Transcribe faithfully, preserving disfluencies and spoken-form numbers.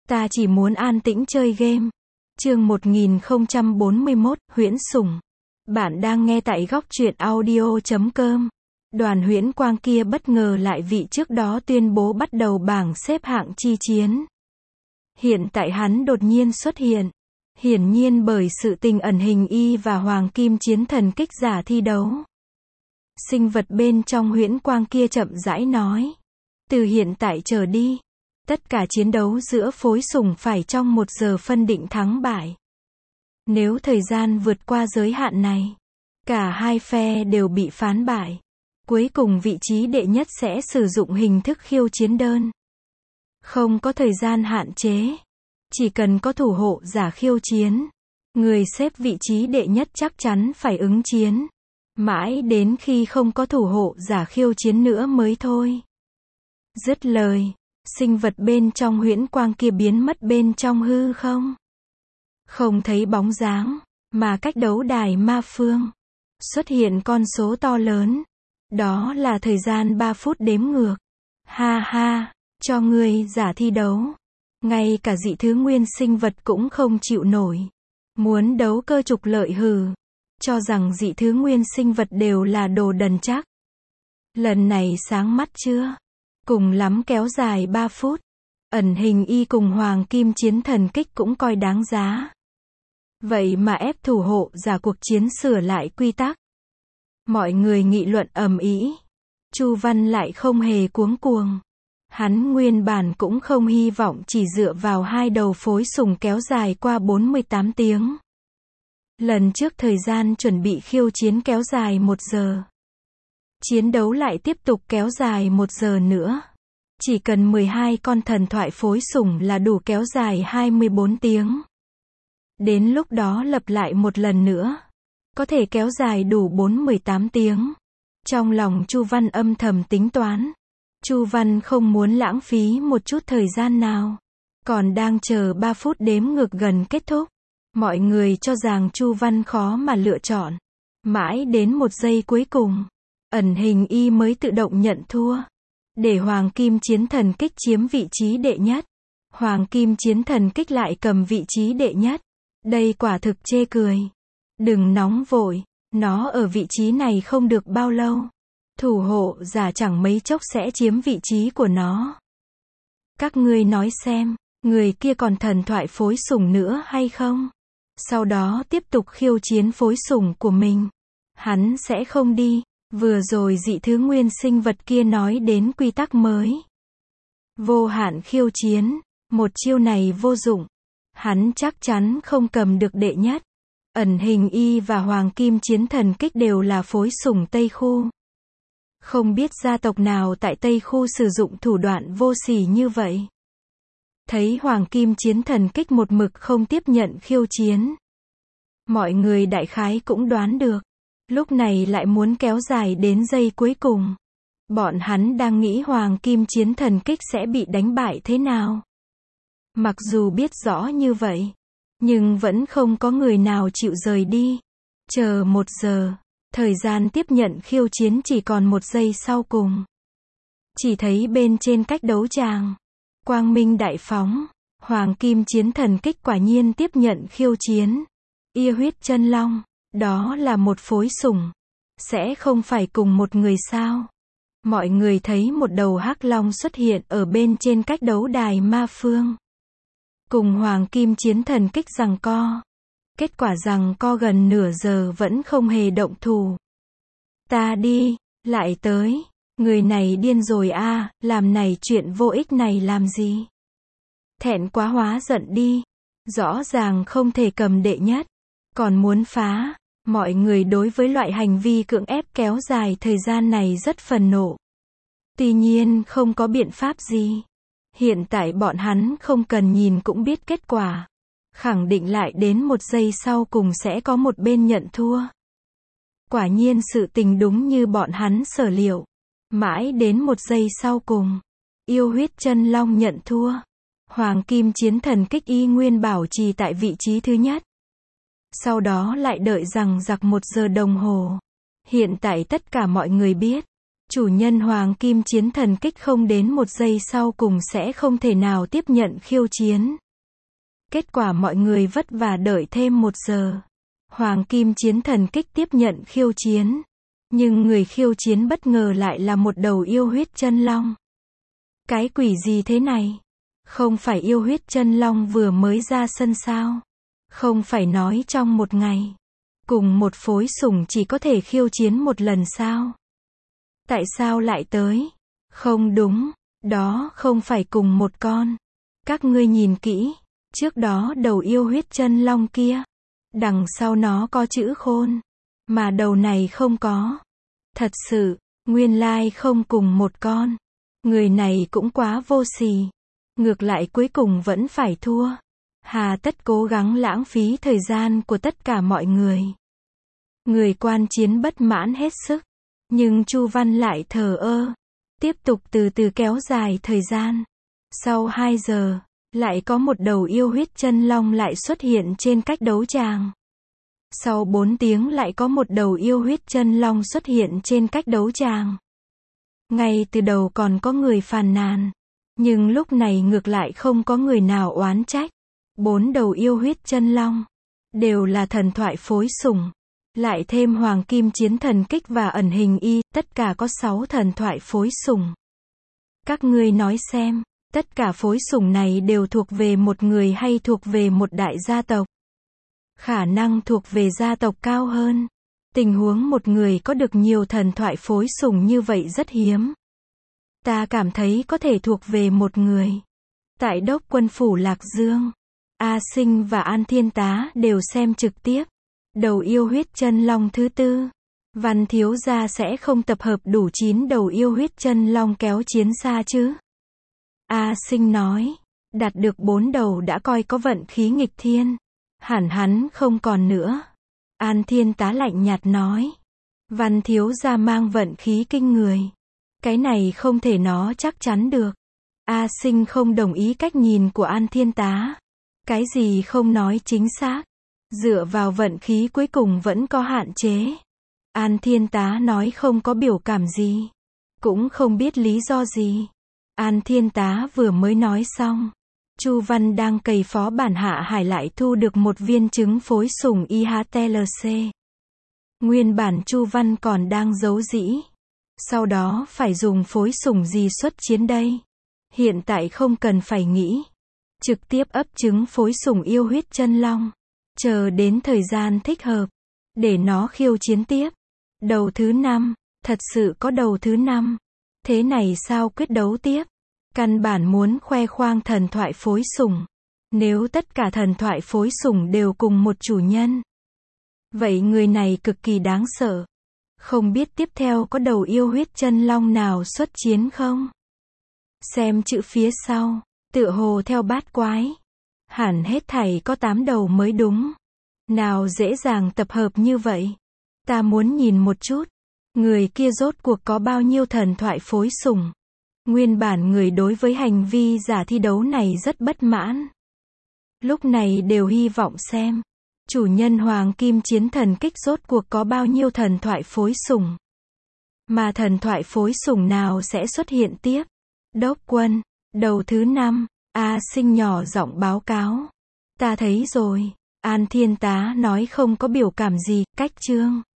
Ta chỉ muốn an tĩnh chơi game. Chương một nghìn không trăm bốn mươi mốt, Huyễn Sủng. Bạn đang nghe tại góc truyện audio chấm com. Đoàn Huyễn Quang kia bất ngờ lại vị trước đó tuyên bố bắt đầu bảng xếp hạng chi chiến. Hiện tại hắn đột nhiên xuất hiện. Hiển nhiên bởi sự tình ẩn hình y và Hoàng Kim Chiến Thần kích giả thi đấu. Sinh vật bên trong Huyễn Quang kia chậm rãi nói. Từ hiện tại trở đi, tất cả chiến đấu giữa phối sủng phải trong một giờ phân định thắng bại. Nếu thời gian vượt qua giới hạn này, cả hai phe đều bị phán bại. Cuối cùng vị trí đệ nhất sẽ sử dụng hình thức khiêu chiến đơn. Không có thời gian hạn chế. Chỉ cần có thủ hộ giả khiêu chiến, người xếp vị trí đệ nhất chắc chắn phải ứng chiến. Mãi đến khi không có thủ hộ giả khiêu chiến nữa mới thôi. Dứt lời, sinh vật bên trong Huyễn Quang kia biến mất bên trong hư không. Không thấy bóng dáng, mà cách đấu đài ma phương xuất hiện con số to lớn. Đó là thời gian ba phút đếm ngược. Ha ha, cho ngươi giả thi đấu. Ngay cả dị thứ nguyên sinh vật cũng không chịu nổi. Muốn đấu cơ trục lợi hừ. Cho rằng dị thứ nguyên sinh vật đều là đồ đần chắc. Lần này sáng mắt chưa? Cùng lắm kéo dài ba phút. Ẩn hình y cùng Hoàng Kim Chiến Thần kích cũng coi đáng giá. Vậy mà ép thủ hộ giả cuộc chiến sửa lại quy tắc. Mọi người nghị luận ầm ĩ. Chu Văn lại không hề cuống cuồng. Hắn nguyên bản cũng không hy vọng chỉ dựa vào hai đầu phối sủng kéo dài qua bốn mươi tám tiếng. Lần trước thời gian chuẩn bị khiêu chiến kéo dài một giờ. Chiến đấu lại tiếp tục kéo dài một giờ nữa. Chỉ cần mười hai con thần thoại phối sủng là đủ kéo dài hai mươi bốn tiếng. Đến lúc đó lập lại một lần nữa. Có thể kéo dài đủ bốn mươi tám tiếng. Trong lòng Chu Văn âm thầm tính toán. Chu Văn không muốn lãng phí một chút thời gian nào. Còn đang chờ ba phút đếm ngược gần kết thúc. Mọi người cho rằng Chu Văn khó mà lựa chọn. Mãi đến một giây cuối cùng, ẩn hình y mới tự động nhận thua. Để Hoàng Kim Chiến Thần kích chiếm vị trí đệ nhất. Hoàng Kim Chiến Thần kích lại cầm vị trí đệ nhất. Đây quả thực chê cười. Đừng nóng vội, nó ở vị trí này không được bao lâu. Thủ hộ giả chẳng mấy chốc sẽ chiếm vị trí của nó. Các ngươi nói xem, người kia còn thần thoại phối sủng nữa hay không? Sau đó tiếp tục khiêu chiến phối sủng của mình. Hắn sẽ không đi. Vừa rồi dị thứ nguyên sinh vật kia nói đến quy tắc mới. Vô hạn khiêu chiến. Một chiêu này vô dụng. Hắn chắc chắn không cầm được đệ nhất. Ẩn hình y và Hoàng Kim Chiến Thần kích đều là phối sủng Tây Khu. Không biết gia tộc nào tại Tây Khu sử dụng thủ đoạn vô sỉ như vậy. Thấy Hoàng Kim Chiến Thần kích một mực không tiếp nhận khiêu chiến. Mọi người đại khái cũng đoán được. Lúc này lại muốn kéo dài đến giây cuối cùng. Bọn hắn đang nghĩ Hoàng Kim Chiến Thần kích sẽ bị đánh bại thế nào. Mặc dù biết rõ như vậy, nhưng vẫn không có người nào chịu rời đi. Chờ một giờ, thời gian tiếp nhận khiêu chiến chỉ còn một giây sau cùng. Chỉ thấy bên trên cách đấu tràng, quang minh đại phóng, Hoàng Kim Chiến Thần kích quả nhiên tiếp nhận khiêu chiến. Yêu huyết chân long, đó là một phối sủng. Sẽ không phải cùng một người sao? Mọi người thấy một đầu hắc long xuất hiện ở bên trên cách đấu đài ma phương. Cùng Hoàng Kim Chiến Thần kích giằng co. Kết quả giằng co gần nửa giờ vẫn không hề động thủ. Ta đi, lại tới. Người này điên rồi a, à, làm này chuyện vô ích này làm gì? Thẹn quá hóa giận đi. Rõ ràng không thể cầm đệ nhất. Còn muốn phá. Mọi người đối với loại hành vi cưỡng ép kéo dài thời gian này rất phần nộ. Tuy nhiên không có biện pháp gì. Hiện tại bọn hắn không cần nhìn cũng biết kết quả. Khẳng định lại đến một giây sau cùng sẽ có một bên nhận thua. Quả nhiên sự tình đúng như bọn hắn sở liệu. Mãi đến một giây sau cùng, yêu huyết chân long nhận thua. Hoàng Kim Chiến Thần kích y nguyên bảo trì tại vị trí thứ nhất. Sau đó lại đợi rằng giặc một giờ đồng hồ. Hiện tại tất cả mọi người biết, Chủ nhân Hoàng Kim Chiến Thần Kích không đến một giây sau cùng sẽ không thể nào tiếp nhận khiêu chiến. Kết quả mọi người vất vả đợi thêm một giờ. Hoàng Kim Chiến Thần Kích tiếp nhận khiêu chiến. Nhưng người khiêu chiến bất ngờ lại là một đầu yêu huyết chân long. Cái quỷ gì thế này? Không phải yêu huyết chân long vừa mới ra sân sao? Không phải nói trong một ngày, cùng một phối sủng chỉ có thể khiêu chiến một lần sao? Tại sao lại tới? Không đúng, đó không phải cùng một con. Các ngươi nhìn kỹ, trước đó đầu yêu huyết chân long kia, đằng sau nó có chữ khôn, mà đầu này không có. Thật sự, nguyên lai không cùng một con. Người này cũng quá vô sỉ. Ngược lại cuối cùng vẫn phải thua. Hà tất cố gắng lãng phí thời gian của tất cả mọi người. Người quan chiến bất mãn hết sức. Nhưng Chu Văn lại thờ ơ. Tiếp tục từ từ kéo dài thời gian. Sau hai giờ, lại có một đầu yêu huyết chân long lại xuất hiện trên cách đấu tràng. Sau bốn tiếng lại có một đầu yêu huyết chân long xuất hiện trên cách đấu tràng. Ngay từ đầu còn có người phàn nàn. Nhưng lúc này ngược lại không có người nào oán trách. Bốn đầu yêu huyết chân long. Đều là thần thoại phối sủng. Lại thêm Hoàng Kim Chiến Thần Kích và ẩn hình y, tất cả có sáu thần thoại phối sủng. Các ngươi nói xem, tất cả phối sủng này đều thuộc về một người hay thuộc về một đại gia tộc? Khả năng thuộc về gia tộc cao hơn. Tình huống một người có được nhiều thần thoại phối sủng như vậy rất hiếm. Ta cảm thấy có thể thuộc về một người. Tại Đốc Quân Phủ Lạc Dương, A Sinh và An Thiên Tá đều xem trực tiếp. Đầu yêu huyết chân long thứ tư. Văn thiếu gia sẽ không tập hợp đủ chín đầu yêu huyết chân long kéo chiến xa chứ? A Sinh nói. Đạt được bốn đầu đã coi có vận khí nghịch thiên. Hẳn hắn không còn nữa. An Thiên Tá lạnh nhạt nói. Văn thiếu gia mang vận khí kinh người. Cái này không thể nó chắc chắn được. A Sinh không đồng ý cách nhìn của An Thiên Tá. Cái gì không nói chính xác. Dựa vào vận khí cuối cùng vẫn có hạn chế. An Thiên Tá nói không có biểu cảm gì. Cũng không biết lý do gì. An Thiên Tá vừa mới nói xong. Chu Văn đang cày phó bản Hạ Hải lại thu được một viên trứng phối sủng i hát tê lờ xê. Nguyên bản Chu Văn còn đang giấu dĩ. Sau đó phải dùng phối sủng gì xuất chiến đây? Hiện tại không cần phải nghĩ. Trực tiếp ấp trứng phối sủng yêu huyết chân long. Chờ đến thời gian thích hợp. Để nó khiêu chiến tiếp. Đầu thứ năm. Thật sự có đầu thứ năm. Thế này sao quyết đấu tiếp? Căn bản muốn khoe khoang thần thoại phối sủng. Nếu tất cả thần thoại phối sủng đều cùng một chủ nhân. Vậy người này cực kỳ đáng sợ. Không biết tiếp theo có đầu yêu huyết chân long nào xuất chiến không? Xem chữ phía sau. Tựa hồ theo bát quái. Hẳn hết thảy có tám đầu mới đúng. Nào dễ dàng tập hợp như vậy. Ta muốn nhìn một chút. Người kia rốt cuộc có bao nhiêu thần thoại phối sủng. Nguyên bản người đối với hành vi giả thi đấu này rất bất mãn. Lúc này đều hy vọng xem. Chủ nhân Hoàng Kim Chiến Thần Kích rốt cuộc có bao nhiêu thần thoại phối sủng. Mà thần thoại phối sủng nào sẽ xuất hiện tiếp? Đốc Quân. Đầu thứ năm. A Sinh nhỏ giọng báo cáo. Ta thấy rồi. An Thiên Tá nói không có biểu cảm gì. Cách chương.